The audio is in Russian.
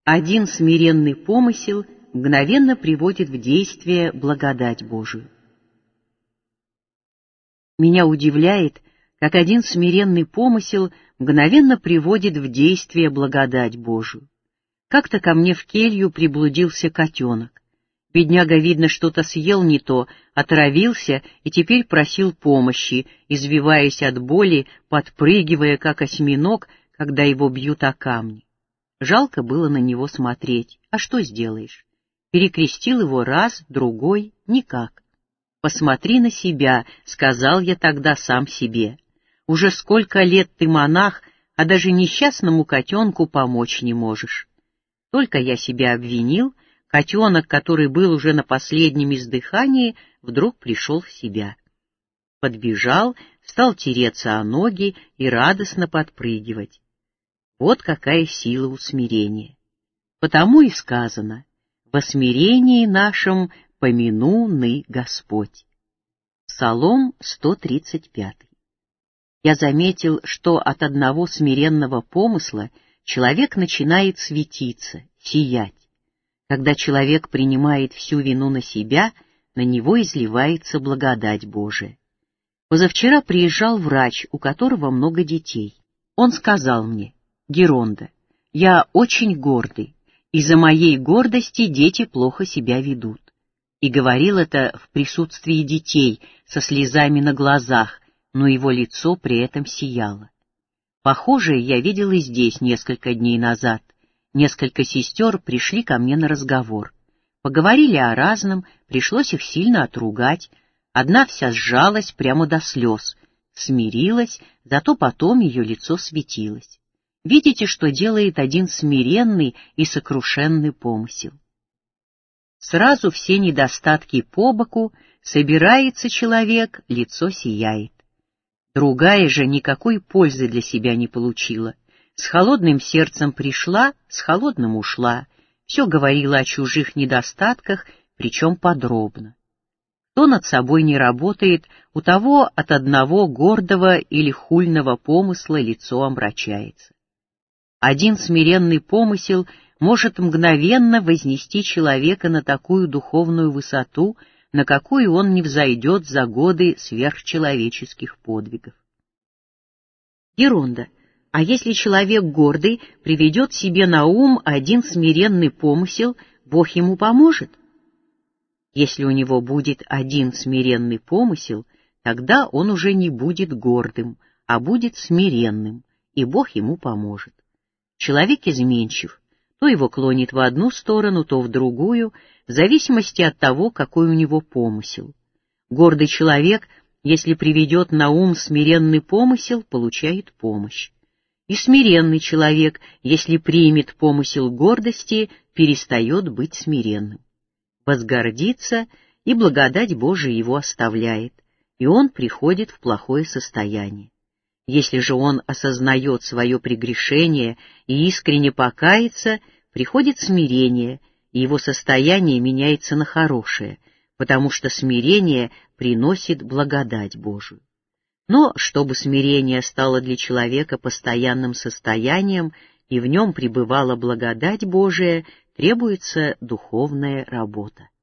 Один смиренный помысел мгновенно приводит в действие благодать Божию. Меня удивляет, как один смиренный помысел мгновенно приводит в действие благодать Божию. Как-то ко мне в келью приблудился котенок. Бедняга, видно, что-то съел не то, отравился и теперь просил помощи, извиваясь от боли, подпрыгивая, как осьминог, когда его бьют о камни. Жалко было на него смотреть, а что сделаешь? Перекрестил его раз, другой — никак. «Посмотри на себя», — сказал я тогда сам себе. «Уже сколько лет ты монах, а даже несчастному котенку помочь не можешь». Только я себя обвинил, котенок, который был уже на последнем издыхании, вдруг пришел в себя. Подбежал, стал тереться о ноги и радостно подпрыгивать. Вот какая сила у смирения. Потому и сказано: «Во смирении нашем помяну ны Господь». Псалом 135. Я заметил, что от одного смиренного помысла человек начинает светиться, сиять. Когда человек принимает всю вину на себя, на него изливается благодать Божия. Позавчера приезжал врач, у которого много детей. Он сказал мне: «Геронда, я очень гордый. Из-за моей гордости дети плохо себя ведут». И говорил это в присутствии детей, со слезами на глазах, но его лицо при этом сияло. Похожее я видел и здесь несколько дней назад. Несколько сестер пришли ко мне на разговор. Поговорили о разном, пришлось их сильно отругать. Одна вся сжалась прямо до слез, смирилась, зато потом ее лицо светилось. Видите, что делает один смиренный и сокрушенный помысел? Сразу все недостатки по боку, собирается человек, лицо сияет. Другая же никакой пользы для себя не получила. С холодным сердцем пришла, с холодным ушла, все говорила о чужих недостатках, причем подробно. Кто над собой не работает, у того от одного гордого или хульного помысла лицо омрачается. Один смиренный помысел может мгновенно вознести человека на такую духовную высоту, на какую он не взойдет за годы сверхчеловеческих подвигов. Геронда, а если человек гордый приведет себе на ум один смиренный помысел, Бог ему поможет? Если у него будет один смиренный помысел, тогда он уже не будет гордым, а будет смиренным, и Бог ему поможет. Человек изменчив, то его клонит в одну сторону, то в другую, в зависимости от того, какой у него помысел. Гордый человек, если приведет на ум смиренный помысел, получает помощь. И смиренный человек, если примет помысел гордости, перестает быть смиренным. Возгордится, и благодать Божия его оставляет, и он приходит в плохое состояние. Если же он осознает свое прегрешение и искренне покается, приходит смирение, и его состояние меняется на хорошее, потому что смирение приносит благодать Божию. Но чтобы смирение стало для человека постоянным состоянием, и в нем пребывала благодать Божия, требуется духовная работа.